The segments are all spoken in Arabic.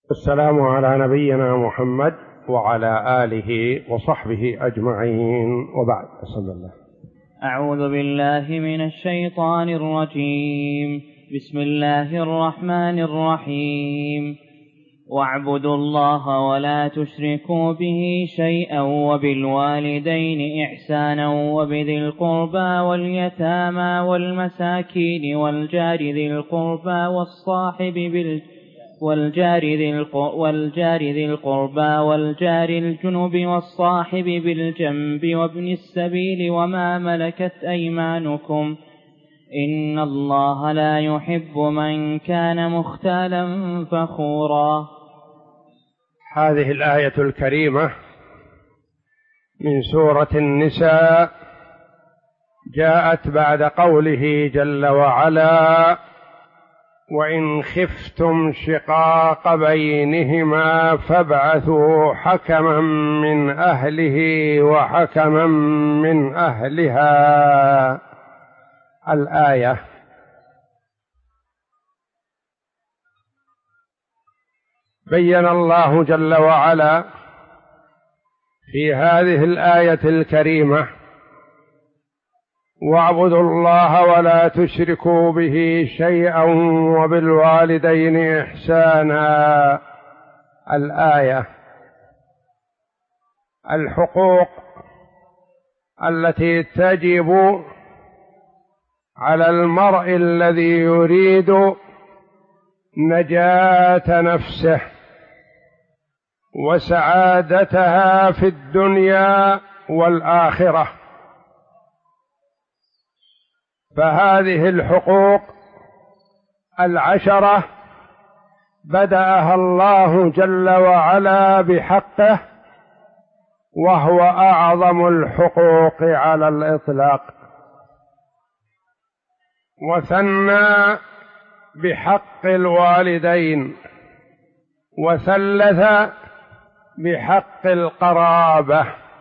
السلام على نبينا محمد وعلى آله وصحبه أجمعين، وبعد. صلى الله. أعوذ بالله من الشيطان الرجيم. بسم الله الرحمن الرحيم. واعبدوا الله ولا تشركوا به شيئا وبالوالدين إحسانا وبذي القربى واليتامى والمساكين والجار ذي القربى والجار ذي القربى والجار الجنب والصاحب بالجنب وابن السبيل وما ملكت أيمانكم إن الله لا يحب من كان مختالا فخورا. هذه الآية الكريمة من سورة النساء جاءت بعد قوله جل وعلا: وإن خفتم شقاق بينهما فابعثوا حكما من أهله وحكما من أهلها. الآية. بين الله جل وعلا في هذه الآية الكريمة: واعبدوا الله ولا تشركوا به شيئا وبالوالدين إحسانا. الآية. الحقوق التي تجب على المرء الذي يريد نجاة نفسه وسعادتها في الدنيا والآخرة. فهذه الحقوق العشرة بدأها الله جل وعلا بحقه، وهو أعظم الحقوق على الإطلاق، وثنى بحق الوالدين، وثلث بحق القرابة،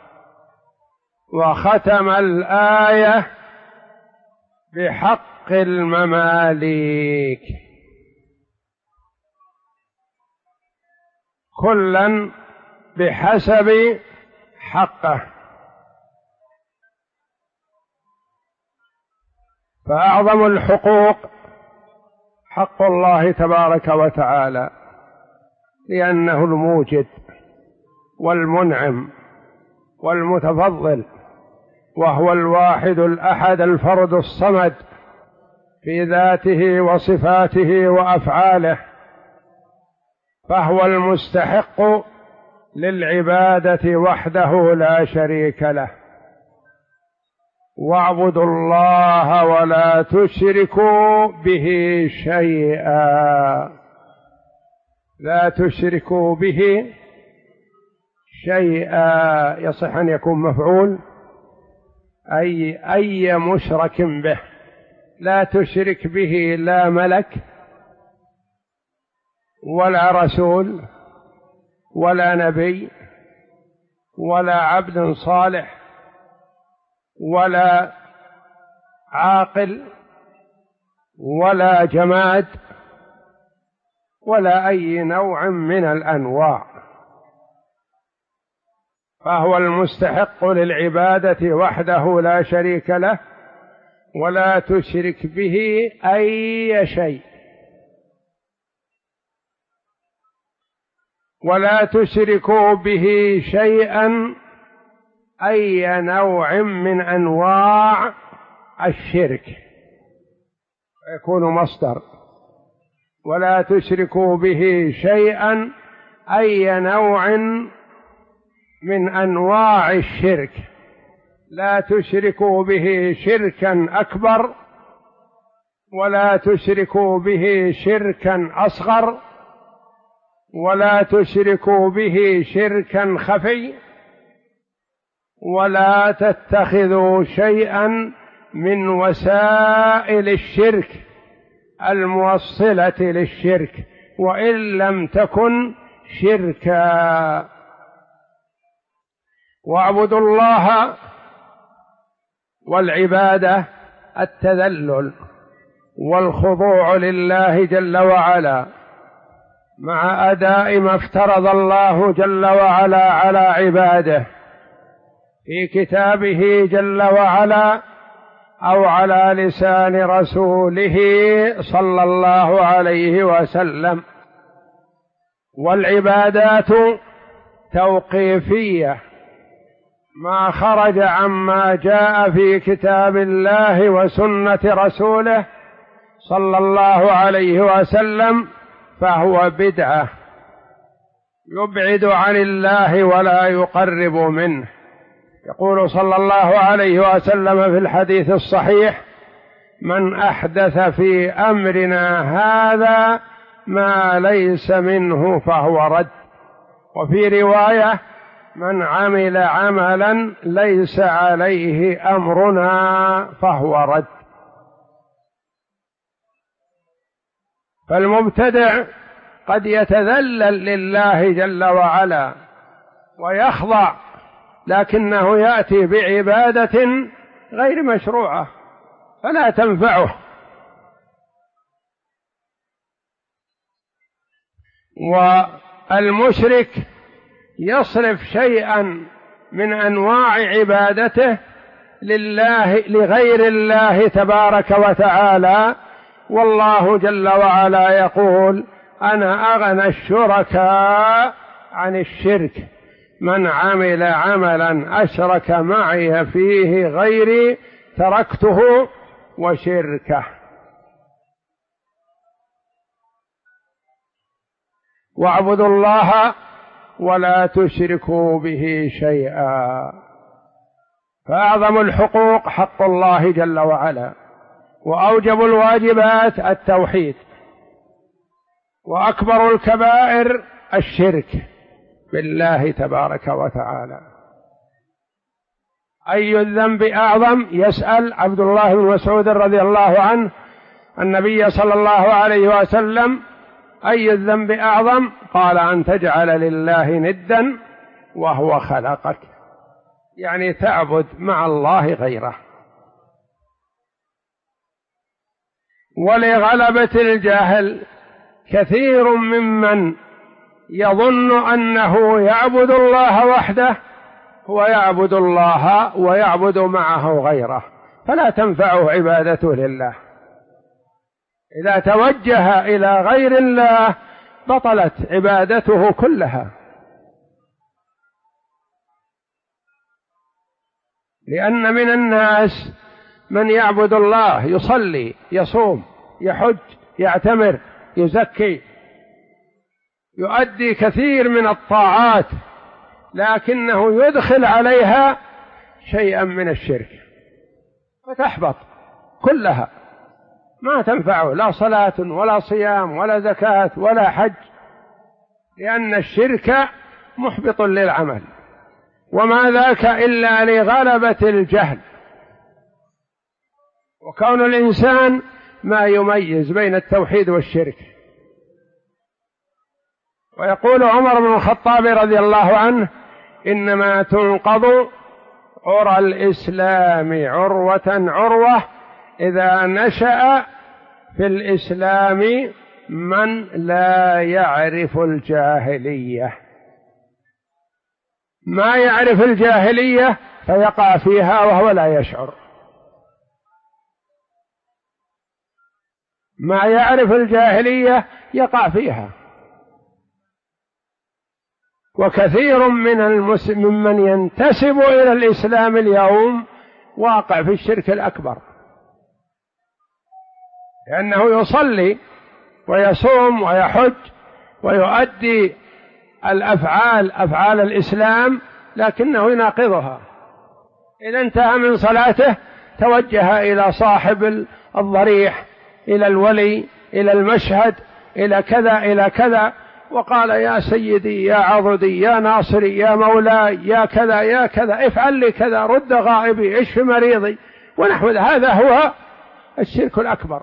وختم الآية بحق المماليك، كلا بحسب حقه. فأعظم الحقوق حق الله تبارك وتعالى، لأنه الموجد والمنعم والمتفضل، وهو الواحد الأحد الفرد الصمد في ذاته وصفاته وأفعاله، فهو المستحق للعبادة وحده لا شريك له. واعبدوا الله ولا تشركوا به شيئا. لا تشركوا به شيئا يصح أن يكون مفعول، أي مشرك به. لا تشرك به لا ملك ولا رسول ولا نبي ولا عبد صالح ولا عاقل ولا جماد ولا أي نوع من الأنواع، فهو المستحق للعبادة وحده لا شريك له. ولا تشرك به أي شيء، ولا تشركوا به شيئا أي نوع من أنواع الشرك، يكون مصدر. ولا تشركوا به شيئا أي نوع من أنواع الشرك. لا تشركوا به شركا أكبر، ولا تشركوا به شركا أصغر، ولا تشركوا به شركا خفي، ولا تتخذوا شيئا من وسائل الشرك الموصلة للشرك وإن لم تكن شركا. واعبدوا الله، والعبادة التذلل والخضوع لله جل وعلا مع أداء ما افترض الله جل وعلا على عباده في كتابه جل وعلا أو على لسان رسوله صلى الله عليه وسلم. والعبادات توقيفية، ما خرج عما جاء في كتاب الله وسنة رسوله صلى الله عليه وسلم فهو بدعة يبعد عن الله ولا يقرب منه. يقول صلى الله عليه وسلم في الحديث الصحيح: من أحدث في أمرنا هذا ما ليس منه فهو رد. وفي رواية: من عمل عملا ليس عليه أمرنا فهو رد. فالمبتدع قد يتذلل لله جل وعلا ويخضع، لكنه يأتي بعبادة غير مشروعة فلا تنفعه. والمشرك يصرف شيئا من أنواع عبادته لغير الله تبارك وتعالى، والله جل وعلا يقول: أنا أغنى الشركاء عن الشرك، من عمل عملا أشرك معي فيه غيري تركته وشركه. واعبدوا الله ولا تشركوا به شيئا. فأعظم الحقوق حق الله جل وعلا، وأوجب الواجبات التوحيد، وأكبر الكبائر الشرك بالله تبارك وتعالى. أي الذنب أعظم؟ يسأل عبد الله بن مسعود رضي الله عنه النبي صلى الله عليه وسلم: أي الذنب أعظم؟ قال: أن تجعل لله ندا وهو خلقك، يعني تعبد مع الله غيره. ولغلبة الجهل كثير ممن يظن أنه يعبد الله وحده هو يعبد الله ويعبد معه غيره، فلا تنفعه عبادته لله. إذا توجه إلى غير الله بطلت عبادته كلها، لأن من الناس من يعبد الله، يصلي، يصوم، يحج، يعتمر، يزكي، يؤدي كثير من الطاعات، لكنه يدخل عليها شيئا من الشرك فتحبط كلها، ما تنفعه لا صلاة ولا صيام ولا زكاة ولا حج، لأن الشرك محبط للعمل. وما ذاك إلا لغلبة الجهل، وكون الإنسان ما يميز بين التوحيد والشرك. ويقول عمر بن الخطاب رضي الله عنه: إنما تنقض عرى الإسلام عروة عروة إذا نشأ في الإسلام من لا يعرف الجاهلية. ما يعرف الجاهلية فيقع فيها وهو لا يشعر، ما يعرف الجاهلية يقع فيها. وكثير ممن ينتسب إلى الإسلام اليوم واقع في الشرك الأكبر، لأنه يصلي ويصوم ويحج ويؤدي أفعال الإسلام، لكنه يناقضها. إذا انتهى من صلاته توجه إلى صاحب الضريح، إلى الولي، إلى المشهد، إلى كذا إلى كذا، وقال: يا سيدي، يا عضدي، يا ناصري، يا مولاي، يا كذا يا كذا، افعل لي كذا، رد غائبي، اشف مريضي، ونحو هذا هو الشرك الأكبر.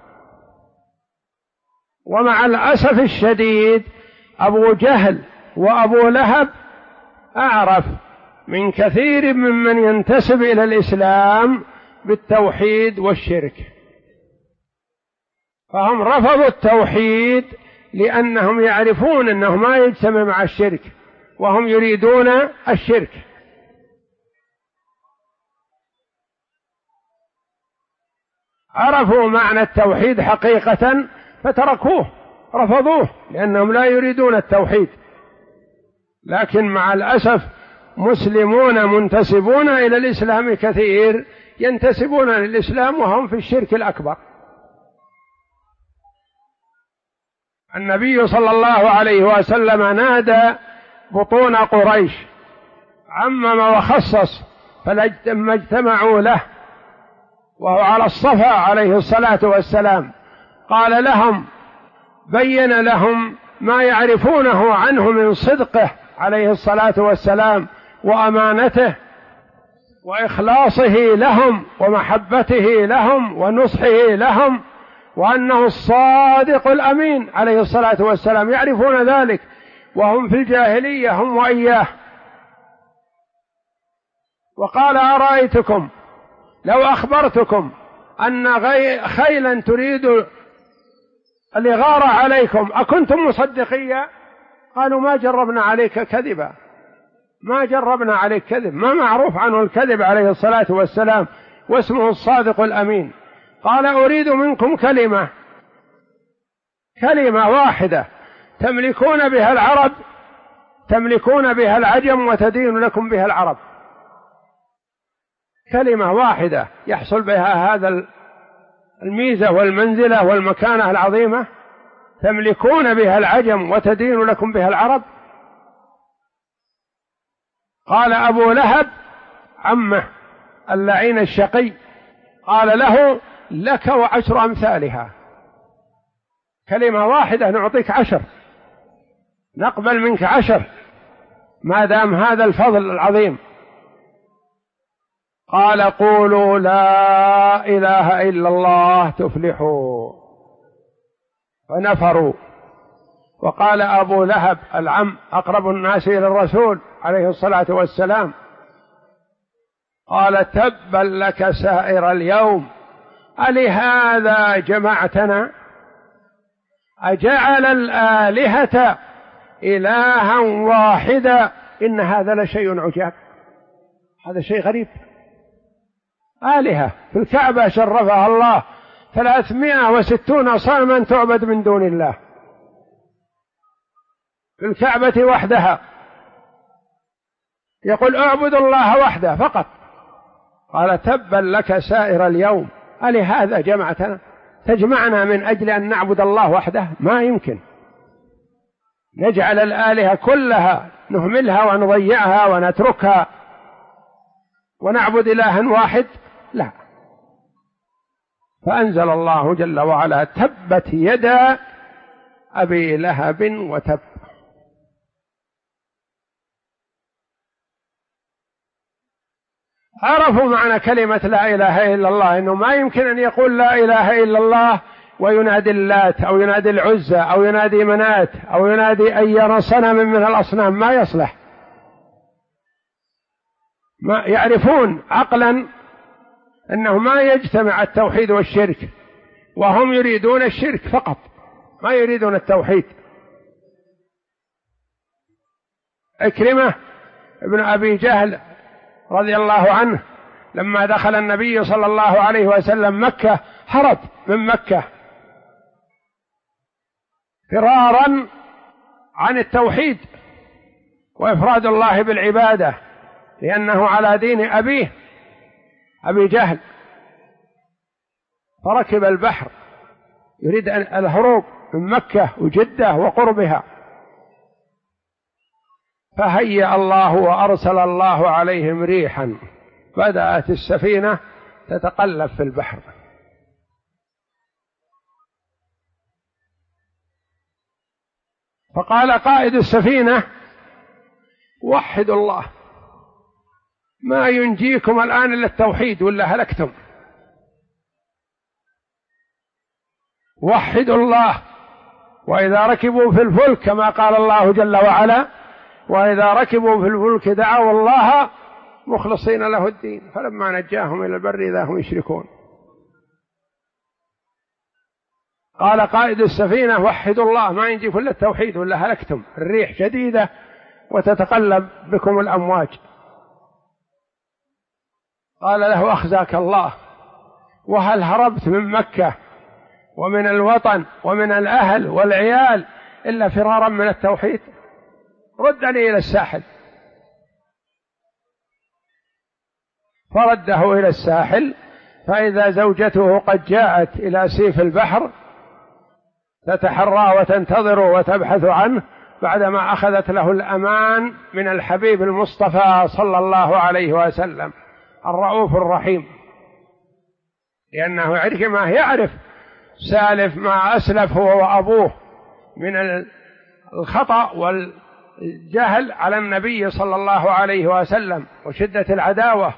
ومع الأسف الشديد أبو جهل وأبو لهب أعرف من كثير ممن ينتسب إلى الإسلام بالتوحيد والشرك، فهم رفضوا التوحيد لأنهم يعرفون أنه ما يجتمع مع الشرك وهم يريدون الشرك. عرفوا معنى التوحيد حقيقة فتركوه، رفضوه، لأنهم لا يريدون التوحيد. لكن مع الأسف مسلمون منتسبون إلى الإسلام كثير ينتسبون للإسلام وهم في الشرك الأكبر. النبي صلى الله عليه وسلم نادى بطون قريش، عمم وخصص، فلما اجتمعوا له وهو على الصفا عليه الصلاة والسلام قال لهم، بين لهم ما يعرفونه عنه من صدقه عليه الصلاة والسلام وأمانته وإخلاصه لهم ومحبته لهم ونصحه لهم، وأنه الصادق الأمين عليه الصلاة والسلام، يعرفون ذلك وهم في الجاهلية هم وإياه. وقال أرأيتكم لو أخبرتكم أن خيلا تريد الإغارة عليكم أكنتم مصدقية؟ قالوا ما جربنا عليك كذبا، ما جربنا عليك كذب، ما معروف عنه الكذب عليه الصلاة والسلام، واسمه الصادق الأمين. قال أريد منكم كلمة واحدة تملكون بها العرب، تملكون بها العجم وتدين لكم بها العرب، كلمة واحدة يحصل بها هذا الميزة والمنزلة والمكانة العظيمة، تملكون بها العجم وتدين لكم بها العرب. قال أبو لهب عمه اللعين الشقي قال له لك وعشر أمثالها، كلمة واحدة نعطيك 10، نقبل منك 10 ما دام هذا الفضل العظيم. قال قولوا لا إله إلا الله تفلحوا، فنفروا. وقال أبو لهب العم أقرب الناس إلى الرسول عليه الصلاة والسلام قال تبا لك سائر اليوم، ألهذا جمعتنا؟ أجعل الآلهة إلها واحدا إن هذا لشيء عجاب، هذا شيء غريب. آلهة في الكعبة شرفها الله 360 صنما تعبد من دون الله في الكعبة وحدها، يقول اعبد الله وحده فقط. قال تبا لك سائر اليوم، ألهذا جمعتنا؟ تجمعنا من أجل أن نعبد الله وحده؟ ما يمكن. نجعل الآلهة كلها نهملها ونضيعها ونتركها ونعبد إلها واحد؟ لا. فأنزل الله جل وعلا تبت يدا أبي لهب وتب. عرفوا معنى كلمة لا إله إلا الله، إنه ما يمكن أن يقول لا إله إلا الله وينادي اللات أو ينادي العزى أو ينادي منات أو ينادي أي صنم من الأصنام، ما يصلح. ما يعرفون عقلا أنه ما يجتمع التوحيد والشرك، وهم يريدون الشرك فقط ما يريدون التوحيد. عكرمة ابن أبي جهل رضي الله عنه لما دخل النبي صلى الله عليه وسلم مكة هرب من مكة فرارا عن التوحيد وإفراد الله بالعبادة، لأنه على دين أبيه أبي جهل، فركب البحر يريد الهروب من مكة وجدة وقربها، فهيأ الله وأرسل الله عليهم ريحا، بدأت السفينة تتقلب في البحر، فقال قائد السفينة وحدوا الله، ما ينجيكم الآن إلا التوحيد ولا هلكتم، وحدوا الله. وإذا ركبوا في الفلك كما قال الله جل وعلا وإذا ركبوا في الفلك دعوا الله مخلصين له الدين فلما نجاهم إلى البر إذا هم يشركون. قال قائد السفينة وحدوا الله، ما ينجيكم إلا التوحيد ولا هلكتم، الريح شديدة وتتقلب بكم الأمواج. قال له أخزاك الله، وهل هربت من مكة ومن الوطن ومن الأهل والعيال إلا فرارا من التوحيد؟ ردني إلى الساحل. فرده إلى الساحل، فإذا زوجته قد جاءت إلى سيف البحر تتحرى وتنتظر وتبحث عنه، بعدما أخذت له الأمان من الحبيب المصطفى صلى الله عليه وسلم الرؤوف الرحيم، لأنه يعرف سالف ما أسلف هو وأبوه من الخطأ والجهل على النبي صلى الله عليه وسلم وشدة العداوة.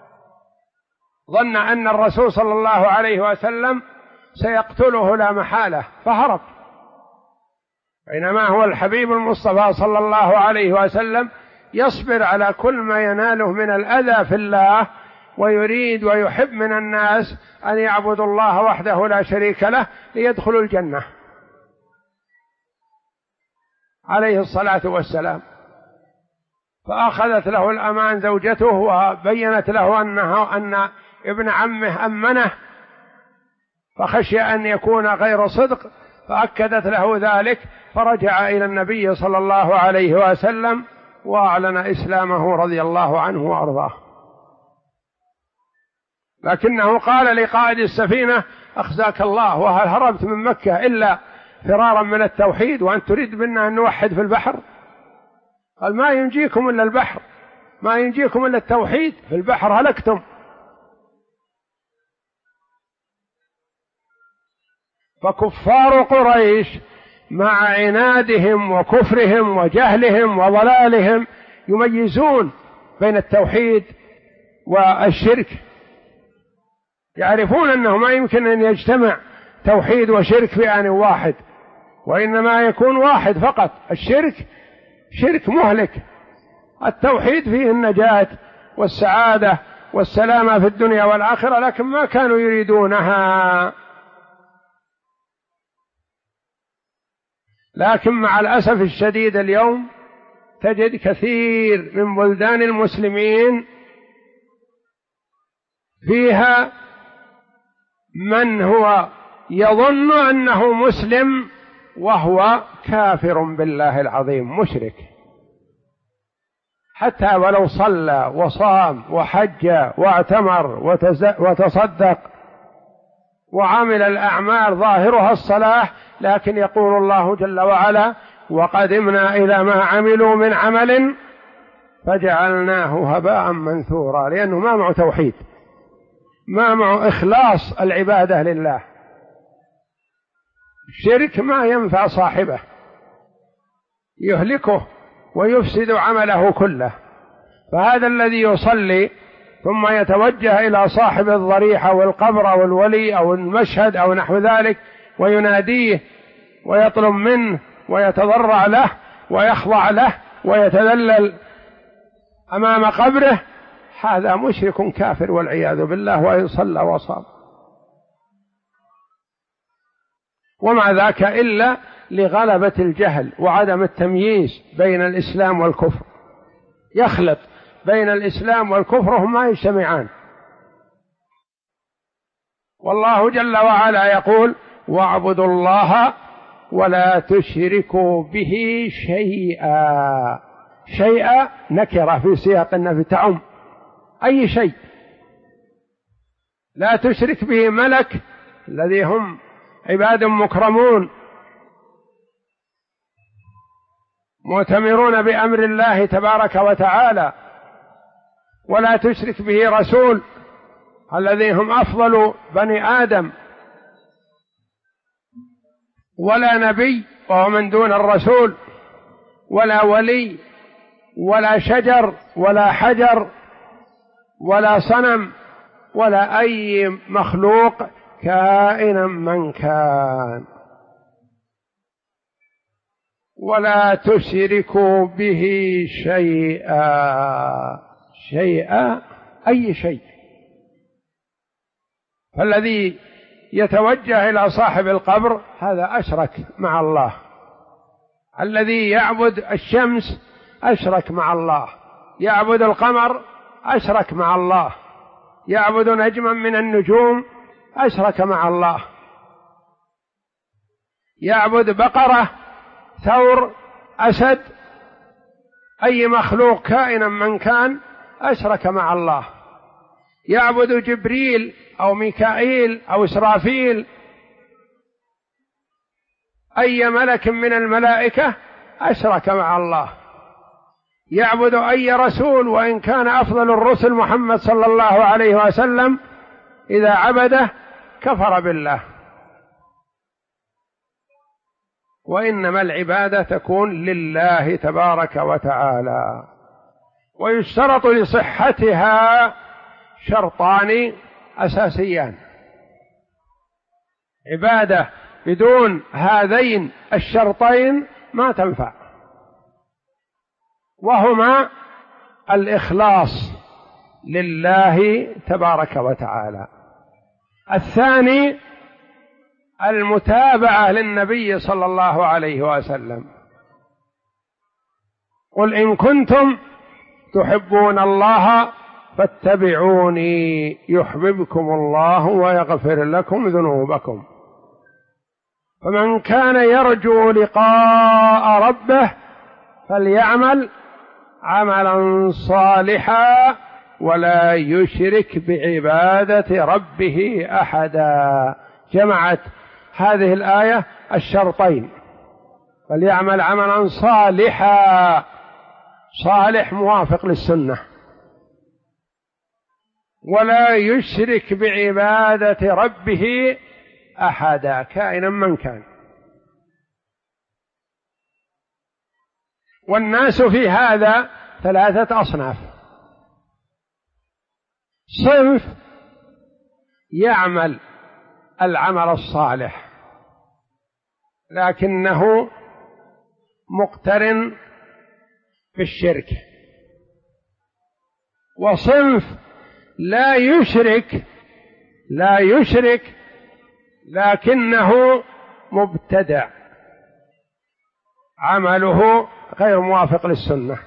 ظن أن الرسول صلى الله عليه وسلم سيقتله لا محالة فهرب، بينما هو الحبيب المصطفى صلى الله عليه وسلم يصبر على كل ما يناله من الأذى في الله، ويريد ويحب من الناس أن يعبدوا الله وحده لا شريك له ليدخلوا الجنة عليه الصلاة والسلام. فأخذت له الأمان زوجته وبينت له أن ابن عمه أمنه، فخشي أن يكون غير صدق، فأكدت له ذلك، فرجع إلى النبي صلى الله عليه وسلم وأعلن إسلامه رضي الله عنه وأرضاه. لكنه قال لقائد السفينة أخزاك الله، وهل هربت من مكة إلا فرارا من التوحيد وأن تريد منا أن نوحد في البحر؟ قال ما ينجيكم إلا البحر، ما ينجيكم إلا التوحيد، في البحر هلكتم. فكفار قريش مع عنادهم وكفرهم وجهلهم وضلالهم يميزون بين التوحيد والشرك، يعرفون أنه ما يمكن أن يجتمع توحيد وشرك في آن واحد، وإنما يكون واحد فقط. الشرك شرك مهلك، التوحيد فيه النجاة والسعادة والسلامة في الدنيا والآخرة، لكن ما كانوا يريدونها. لكن مع الأسف الشديد اليوم تجد كثير من بلدان المسلمين فيها من هو يظن أنه مسلم وهو كافر بالله العظيم مشرك، حتى ولو صلى وصام وحج واعتمر وتصدق وعمل الأعمال ظاهرها الصلاح، لكن يقول الله جل وعلا وقدمنا إلى ما عملوا من عمل فجعلناه هباء منثورا، لأنه ما معه توحيد، ما معه إخلاص العبادة لله. الشرك ما ينفع صاحبه، يهلكه ويفسد عمله كله. فهذا الذي يصلي ثم يتوجه إلى صاحب الضريح أو القبر أو الولي أو المشهد أو نحو ذلك ويناديه ويطلب منه ويتضرع له ويخضع له ويتذلل أمام قبره، هذا مشرك كافر والعياذ بالله، وإن صلى وصام. ومع ذاك إلا لغلبة الجهل وعدم التمييز بين الإسلام والكفر، يخلط بين الإسلام والكفر هما يجتمعان. والله جل وعلا يقول واعبدوا الله ولا تشركوا به شيئا. شيئا نكرة في سياق النفي تعم أي شيء، لا تشرك به ملك الذي هم عباد مكرمون مؤتمرون بأمر الله تبارك وتعالى، ولا تشرك به رسول الذي هم أفضل بني آدم، ولا نبي وهو من دون الرسول، ولا ولي ولا شجر ولا حجر ولا صنم ولا أي مخلوق كائنا من كان. ولا تشركوا به شيئا. شيئا أي شيء. فالذي يتوجه إلى صاحب القبر هذا أشرك مع الله. الذي يعبد الشمس أشرك مع الله، يعبد القمر أشرك مع الله، يعبد نجما من النجوم أشرك مع الله، يعبد بقرة، ثور، أسد، أي مخلوق كائنا من كان أشرك مع الله، يعبد جبريل أو ميكائيل أو إسرافيل، أي ملك من الملائكة أشرك مع الله، يعبد أي رسول وإن كان أفضل الرسل محمد صلى الله عليه وسلم، إذا عبده كفر بالله. وإنما العبادة تكون لله تبارك وتعالى. ويشترط لصحتها شرطان أساسيان، عبادة بدون هذين الشرطين ما تنفع، وهما الإخلاص لله تبارك وتعالى، الثاني المتابعة للنبي صلى الله عليه وسلم. قل إن كنتم تحبون الله فاتبعوني يحببكم الله ويغفر لكم ذنوبكم. فمن كان يرجو لقاء ربه فليعمل عملا صالحا ولا يشرك بعبادة ربه أحدا. جمعت هذه الآية الشرطين، فليعمل عملا صالحا، صالح موافق للسنة، ولا يشرك بعبادة ربه أحدا كائنا من كان. والناس في هذا ثلاثة أصناف: صنف يعمل العمل الصالح لكنه مقترن بالشرك، وصنف لا يشرك لكنه مبتدع، عمله غير موافق للسنة.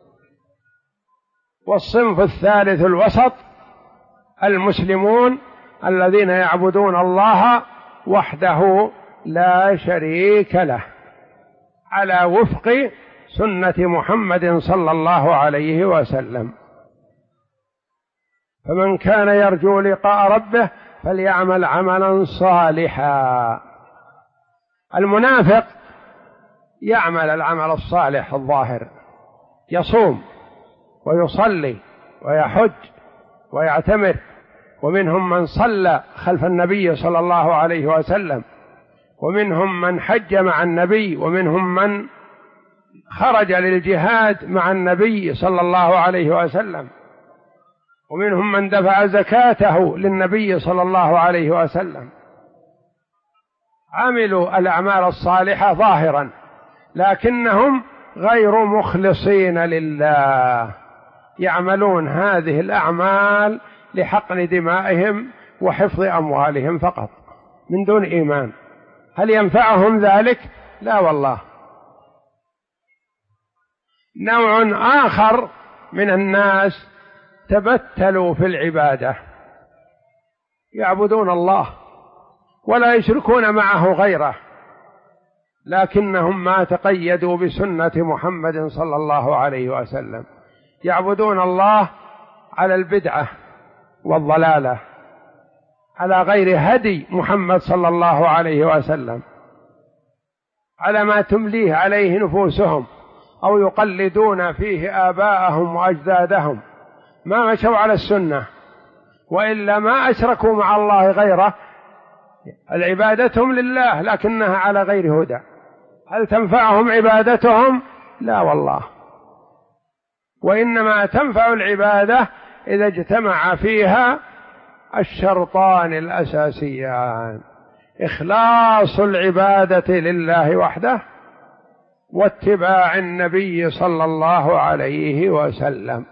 والصنف الثالث الوسط المسلمون الذين يعبدون الله وحده لا شريك له على وفق سنة محمد صلى الله عليه وسلم. فمن كان يرجو لقاء ربه فليعمل عملا صالحا. المنافق يعمل العمل الصالح الظاهر، يصوم ويصلي ويحج ويعتمر، ومنهم من صلى خلف النبي صلى الله عليه وسلم، ومنهم من حج مع النبي، ومنهم من خرج للجهاد مع النبي صلى الله عليه وسلم، ومنهم من دفع زكاته للنبي صلى الله عليه وسلم. عملوا الأعمال الصالحة ظاهرا لكنهم غير مخلصين لله، يعملون هذه الأعمال لحقن دمائهم وحفظ أموالهم فقط من دون إيمان. هل ينفعهم ذلك؟ لا والله. نوع آخر من الناس تبتلوا في العبادة، يعبدون الله ولا يشركون معه غيره، لكنهم ما تقيدوا بسنة محمد صلى الله عليه وسلم، يعبدون الله على البدعة والضلالة، على غير هدي محمد صلى الله عليه وسلم، على ما تمليه عليه نفوسهم، أو يقلدون فيه آباءهم وأجدادهم، ما مشوا على السنة، وإلا ما أشركوا مع الله غيره. العبادتهم لله لكنها على غير هدى. هل تنفعهم عبادتهم؟ لا والله. وإنما تنفع العبادة إذا اجتمع فيها الشرطان الأساسيان: إخلاص العبادة لله وحده، واتباع النبي صلى الله عليه وسلم.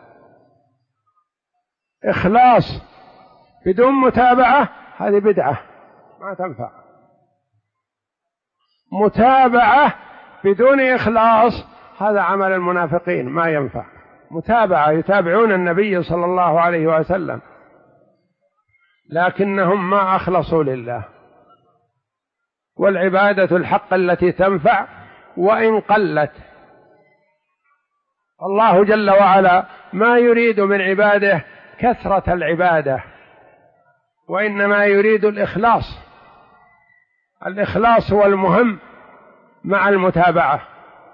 إخلاص بدون متابعة هذه بدعة ما تنفع. متابعة بدون إخلاص هذا عمل المنافقين، ما ينفع. متابعة، يتابعون النبي صلى الله عليه وسلم لكنهم ما أخلصوا لله. والعبادة الحق التي تنفع وإن قلت. الله جل وعلا ما يريد من عباده كثرة العبادة، وإنما يريد الإخلاص. الإخلاص هو المهم مع المتابعة.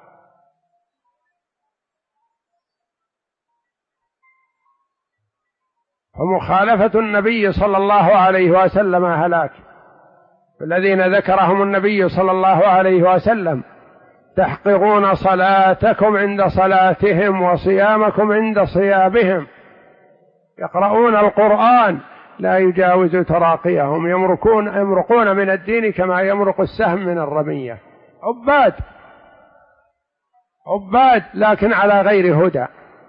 ومخالفة النبي صلى الله عليه وسلم هلاك. الذين ذكرهم النبي صلى الله عليه وسلم: تحقرون صلاتكم عند صلاتهم وصيامكم عند صيامهم، يقرؤون القرآن لا يجاوز تراقيهم، يمرقون من الدين كما يمرق السهم من الرمية. عباد لكن على غير هدى.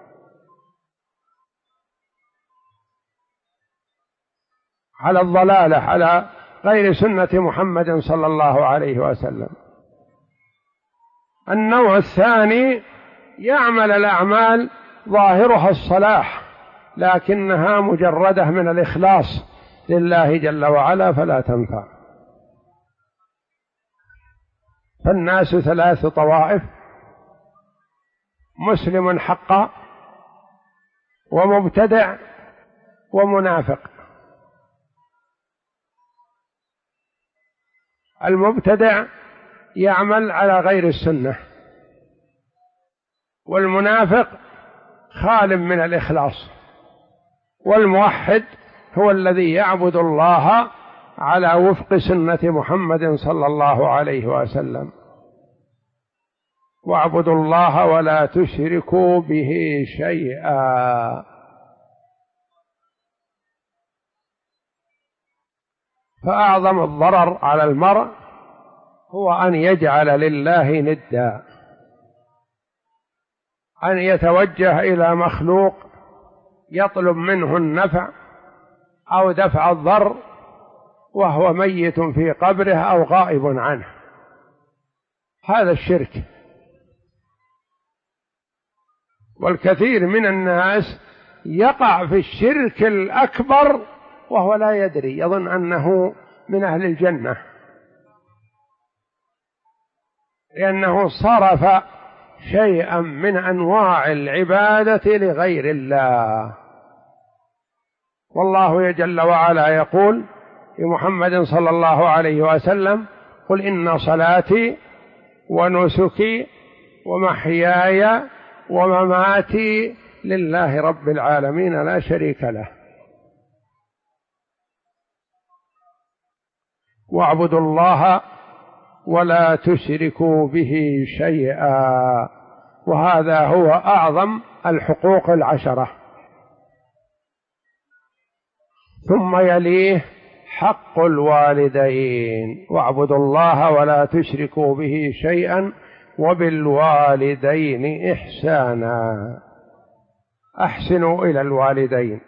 على الضلالة، على غير سنة محمد صلى الله عليه وسلم. النوع الثاني: يعمل الأعمال ظاهرها الصلاح لكنها مجردة من الإخلاص لله جل وعلا فلا تنفع. فالناس 3 طوائف: مسلم حقا، ومبتدع، ومنافق. المبتدع يعمل على غير السنة، والمنافق خال من الإخلاص، والموحد هو الذي يعبد الله على وفق سنة محمد صلى الله عليه وسلم. واعبدوا الله ولا تشركوا به شيئا. فأعظم الضرر على المرء هو أن يجعل لله ندا، أن يتوجه إلى مخلوق يطلب منه النفع أو دفع الضر وهو ميت في قبره أو غائب عنه. هذا الشرك. والكثير من الناس يقع في الشرك الأكبر وهو لا يدري، يظن أنه من أهل الجنة، لأنه صرف شيئا من أنواع العبادة لغير الله. والله جل وعلا يقول لمحمد صلى الله عليه وسلم: قل إن صلاتي ونسكي ومحياي ومماتي لله رب العالمين لا شريك له، واعبدوا الله ولا تشركوا به شيئا. وهذا هو أعظم الحقوق 10. ثم يليه حق الوالدين: واعبدوا الله ولا تشركوا به شيئا وبالوالدين إحسانا. أحسنوا إلى الوالدين،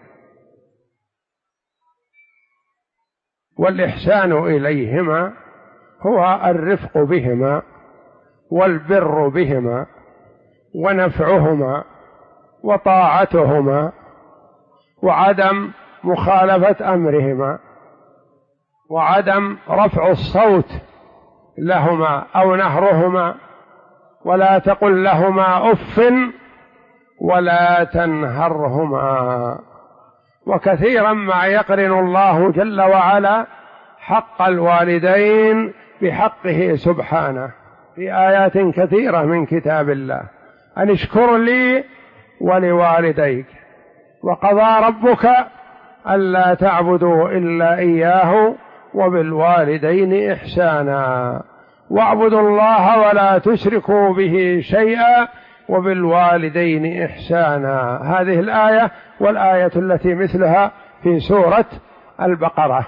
والإحسان إليهما هو الرفق بهما والبر بهما ونفعهما وطاعتهما وعدم مخالفة أمرهما وعدم رفع الصوت لهما أو نهرهما، ولا تقل لهما أف ولا تنهرهما. وكثيرا ما يقرن الله جل وعلا حق الوالدين بحقه سبحانه في آيات كثيرة من كتاب الله: أن اشكر لي ولوالديك، وقضى ربك ألا تعبدوا إلا إياه وبالوالدين إحسانا، واعبدوا الله ولا تشركوا به شيئا وبالوالدين إحسانا. هذه الآية والآية التي مثلها في سورة البقرة.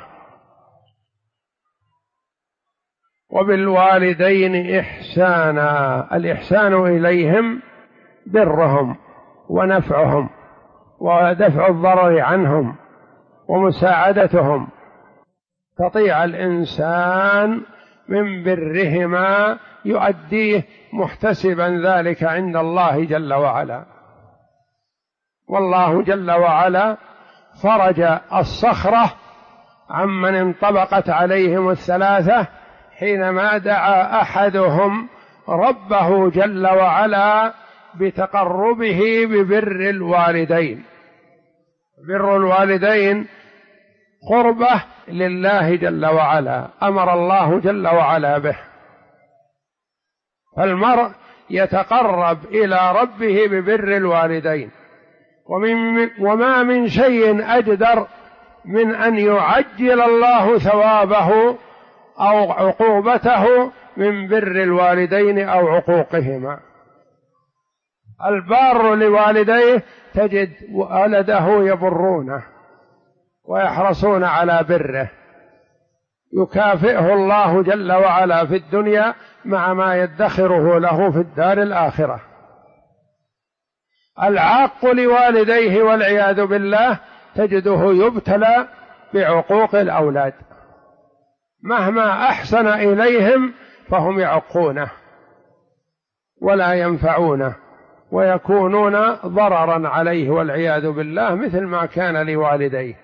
وبالوالدين إحسانا، الإحسان إليهم برهم ونفعهم ودفع الضرر عنهم ومساعدتهم تطيع الإنسان من برهما يؤديه محتسبا ذلك عند الله جل وعلا. والله جل وعلا فرج الصخرة عمن انطبقت عليهم الثلاثة حينما دعا أحدهم ربه جل وعلا بتقربه ببر الوالدين. بر الوالدين قربة لله جل وعلا، أمر الله جل وعلا به. فالمرء يتقرب إلى ربه ببر الوالدين، وما من شيء أجدر من أن يعجل الله ثوابه أو عقوبته من بر الوالدين أو عقوقهما. البار لوالديه تجد ولده يبرونه ويحرصون على بره، يكافئه الله جل وعلا في الدنيا مع ما يدخره له في الدار الآخرة. العاق لوالديه والعياذ بالله تجده يبتلى بعقوق الأولاد، مهما أحسن إليهم فهم يعقونه ولا ينفعونه ويكونون ضررا عليه والعياذ بالله، مثل ما كان لوالديه.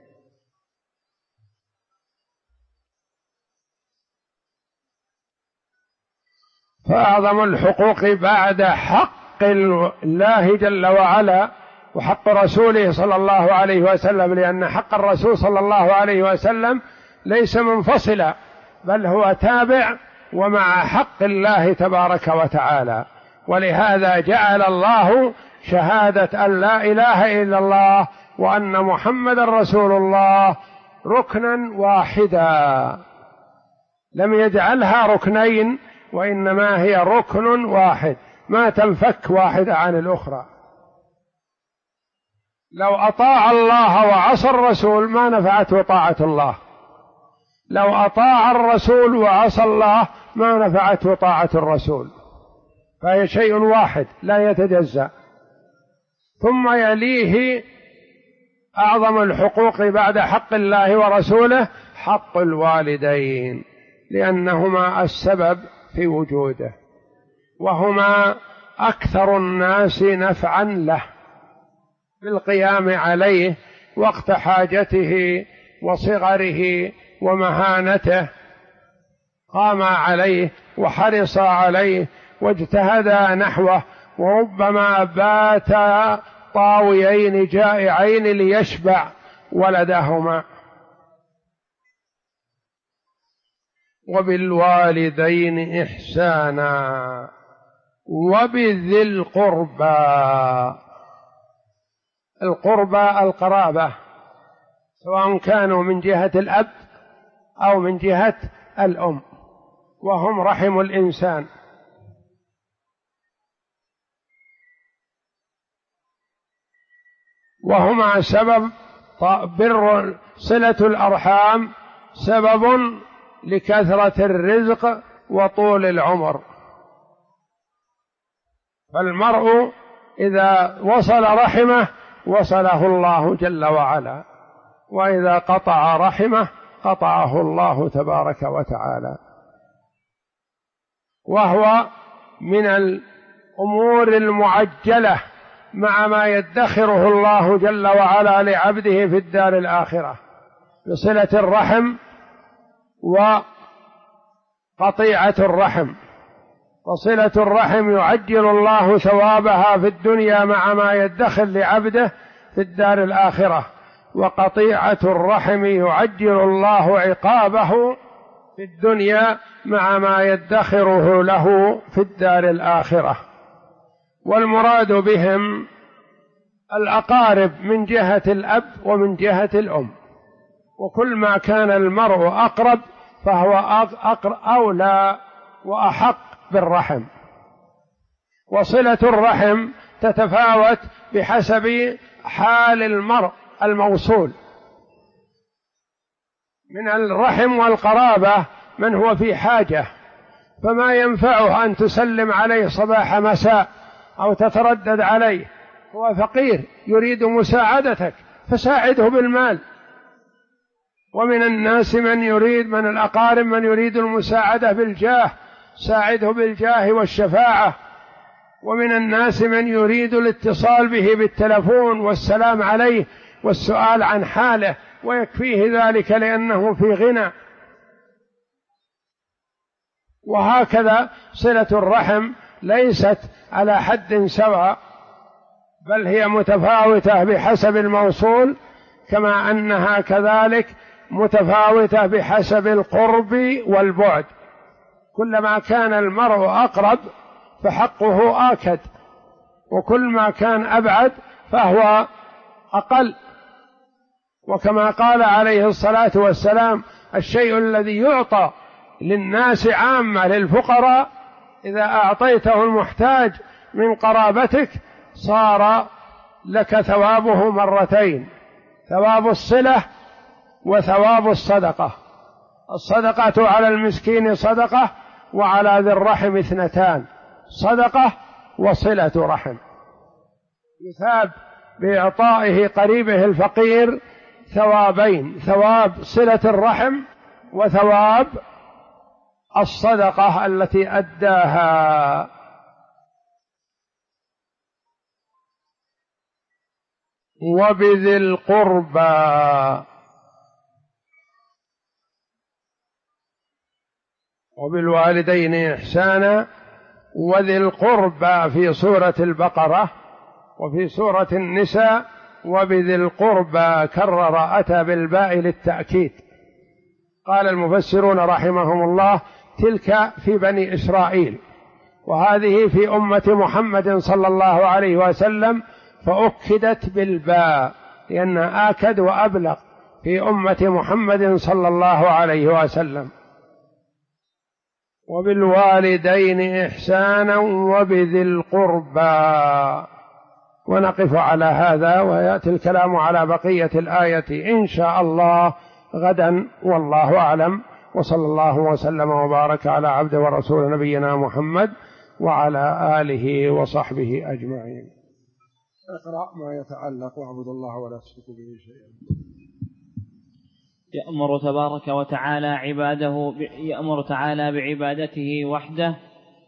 فأعظم الحقوق بعد حق الله جل وعلا وحق رسوله صلى الله عليه وسلم، لأن حق الرسول صلى الله عليه وسلم ليس منفصلا بل هو تابع ومع حق الله تبارك وتعالى. ولهذا جعل الله شهادة أن لا إله إلا الله وأن محمد رسول الله ركنا واحدا، لم يجعلها ركنين وإنما هي ركن واحد، ما تنفك واحدة عن الأخرى. لو أطاع الله وعصى الرسول ما نفعته طاعة الله، لو أطاع الرسول وعصى الله ما نفعته طاعة الرسول، فهي شيء واحد لا يتجزأ. ثم يليه أعظم الحقوق بعد حق الله ورسوله حق الوالدين، لأنهما السبب في وجوده وهما أكثر الناس نفعا له بالقيام عليه وقت حاجته وصغره ومهانته، قام عليه وحرص عليه واجتهدا نحوه، وربما بات طاويين جائعين ليشبع ولدهما. وبالوالدين إحسانا وبذي القربى. القربى القرابة سواء كانوا من جهة الأب أو من جهة الأم، وهم رحم الإنسان. وهما سبب بر صلة الأرحام سبب لكثرة الرزق وطول العمر. فالمرء إذا وصل رحمه وصله الله جل وعلا، وإذا قطع رحمه قطعه الله تبارك وتعالى. وهو من الأمور المعجلة مع ما يدخره الله جل وعلا لعبده في الدار الآخرة بصلة الرحم وقطيعة الرحم. وصلة الرحم يعجل الله ثوابها في الدنيا مع ما يدخر لعبده في الدار الآخرة، وقطيعة الرحم يعجل الله عقابه في الدنيا مع ما يدخره له في الدار الآخرة. والمراد بهم الأقارب من جهة الأب ومن جهة الأم، وكل ما كان المرء أقرب فهو أولى وأحق بالرحم. وصلة الرحم تتفاوت بحسب حال المرء الموصول. من الرحم والقرابة من هو في حاجة، فما ينفعه أن تسلم عليه صباح مساء أو تتردد عليه، هو فقير يريد مساعدتك فساعده بالمال. ومن الناس من الأقارب من يريد المساعدة بالجاه، ساعده بالجاه والشفاعة. ومن الناس من يريد الاتصال به بالتلفون والسلام عليه والسؤال عن حاله، ويكفيه ذلك لأنه في غنى. وهكذا صلة الرحم ليست على حد سواء، بل هي متفاوتة بحسب الموصول، كما أنها كذلك متفاوتة بحسب القرب والبعد. كلما كان المرء أقرب فحقه آكد، وكل ما كان أبعد فهو أقل. وكما قال عليه الصلاة والسلام: الشيء الذي يعطى للناس عامة للفقراء إذا أعطيته المحتاج من قرابتك صار لك ثوابه مرتين، ثواب الصلة وثواب الصدقة. الصدقة على المسكين صدقة، وعلى ذي الرحم اثنتان: صدقة وصلة رحم. يثاب بإعطائه قريبه الفقير ثوابين: ثواب صلة الرحم وثواب الصدقة التي أداها. وبذي القربى وبالوالدين إحسانا. وذي القربى في سورة البقرة، وفي سورة النساء وبذي القربى كرر، أتى بالباء للتأكيد. قال المفسرون رحمهم الله: تلك في بني إسرائيل، وهذه في أمة محمد صلى الله عليه وسلم، فأكدت بالباء لأنها آكد وأبلغ في أمة محمد صلى الله عليه وسلم. وبالوالدين إحسانا وبذي القربى. ونقف على هذا، ويأتي الكلام على بقية الآية إن شاء الله غدا، والله أعلم. وصلى الله وسلم وبارك على عبد ورسول نبينا محمد وعلى آله وصحبه أجمعين. اقرأ ما يتعلق: واعبدوا الله ولا تشركوا به شيئا. يأمر تبارك وتعالى عباده يأمر تعالى بعبادته وحده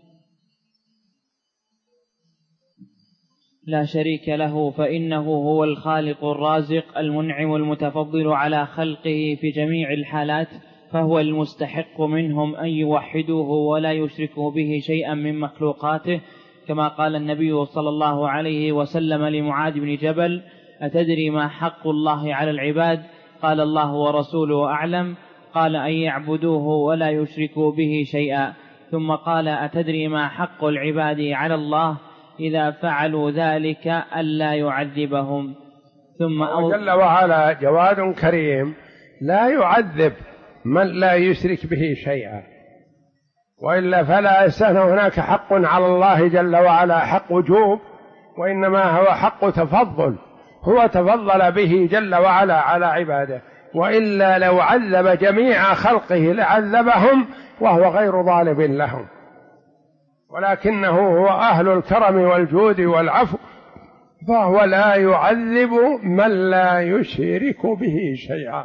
لا شريك له، فإنه هو الخالق الرازق المنعم المتفضل على خلقه في جميع الحالات، فهو المستحق منهم أن يوحدوه ولا يشركوا به شيئا من مخلوقاته، كما قال النبي صلى الله عليه وسلم لمعاذ بن جبل: أتدري ما حق الله على العباد؟ قال: الله ورسوله أعلم. قال: أن يعبدوه ولا يشركوا به شيئا. ثم قال: أتدري ما حق العباد على الله إذا فعلوا ذلك ألا يعذبهم. ثم جل وعلا جواد كريم لا يعذب من لا يشرك به شيئا، وإلا فلا يستثنى هناك حق على الله جل وعلا حق وجوب، وإنما هو حق تفضل، هو تفضل به جل وعلا على عباده. وإلا لو عذب جميع خلقه لعذبهم وهو غير ظالم لهم، ولكنه هو أهل الكرم والجود والعفو، فهو لا يعذب من لا يشرك به شيئا.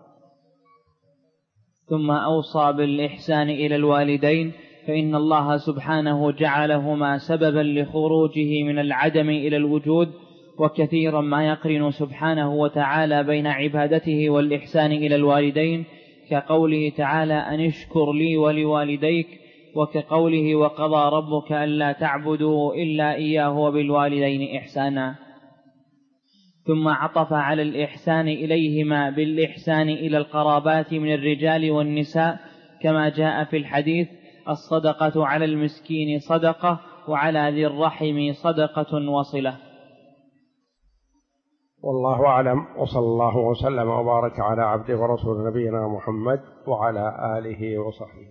ثم أوصى بالإحسان إلى الوالدين، فإن الله سبحانه جعلهما سببا لخروجه من العدم إلى الوجود، وكثيرا ما يقرن سبحانه وتعالى بين عبادته والإحسان إلى الوالدين، كقوله تعالى: أن اشكر لي ولوالديك، وكقوله: وقضى ربك ألا تعبدوا إلا إياه وبالوالدين إحسانا. ثم عطف على الإحسان إليهما بالإحسان إلى القرابات من الرجال والنساء، كما جاء في الحديث: الصدقة على المسكين صدقة، وعلى ذي الرحم صدقة وصلة. والله أعلم، وصلى الله وسلم وبارك على عبده ورسول نبينا محمد وعلى آله وصحبه.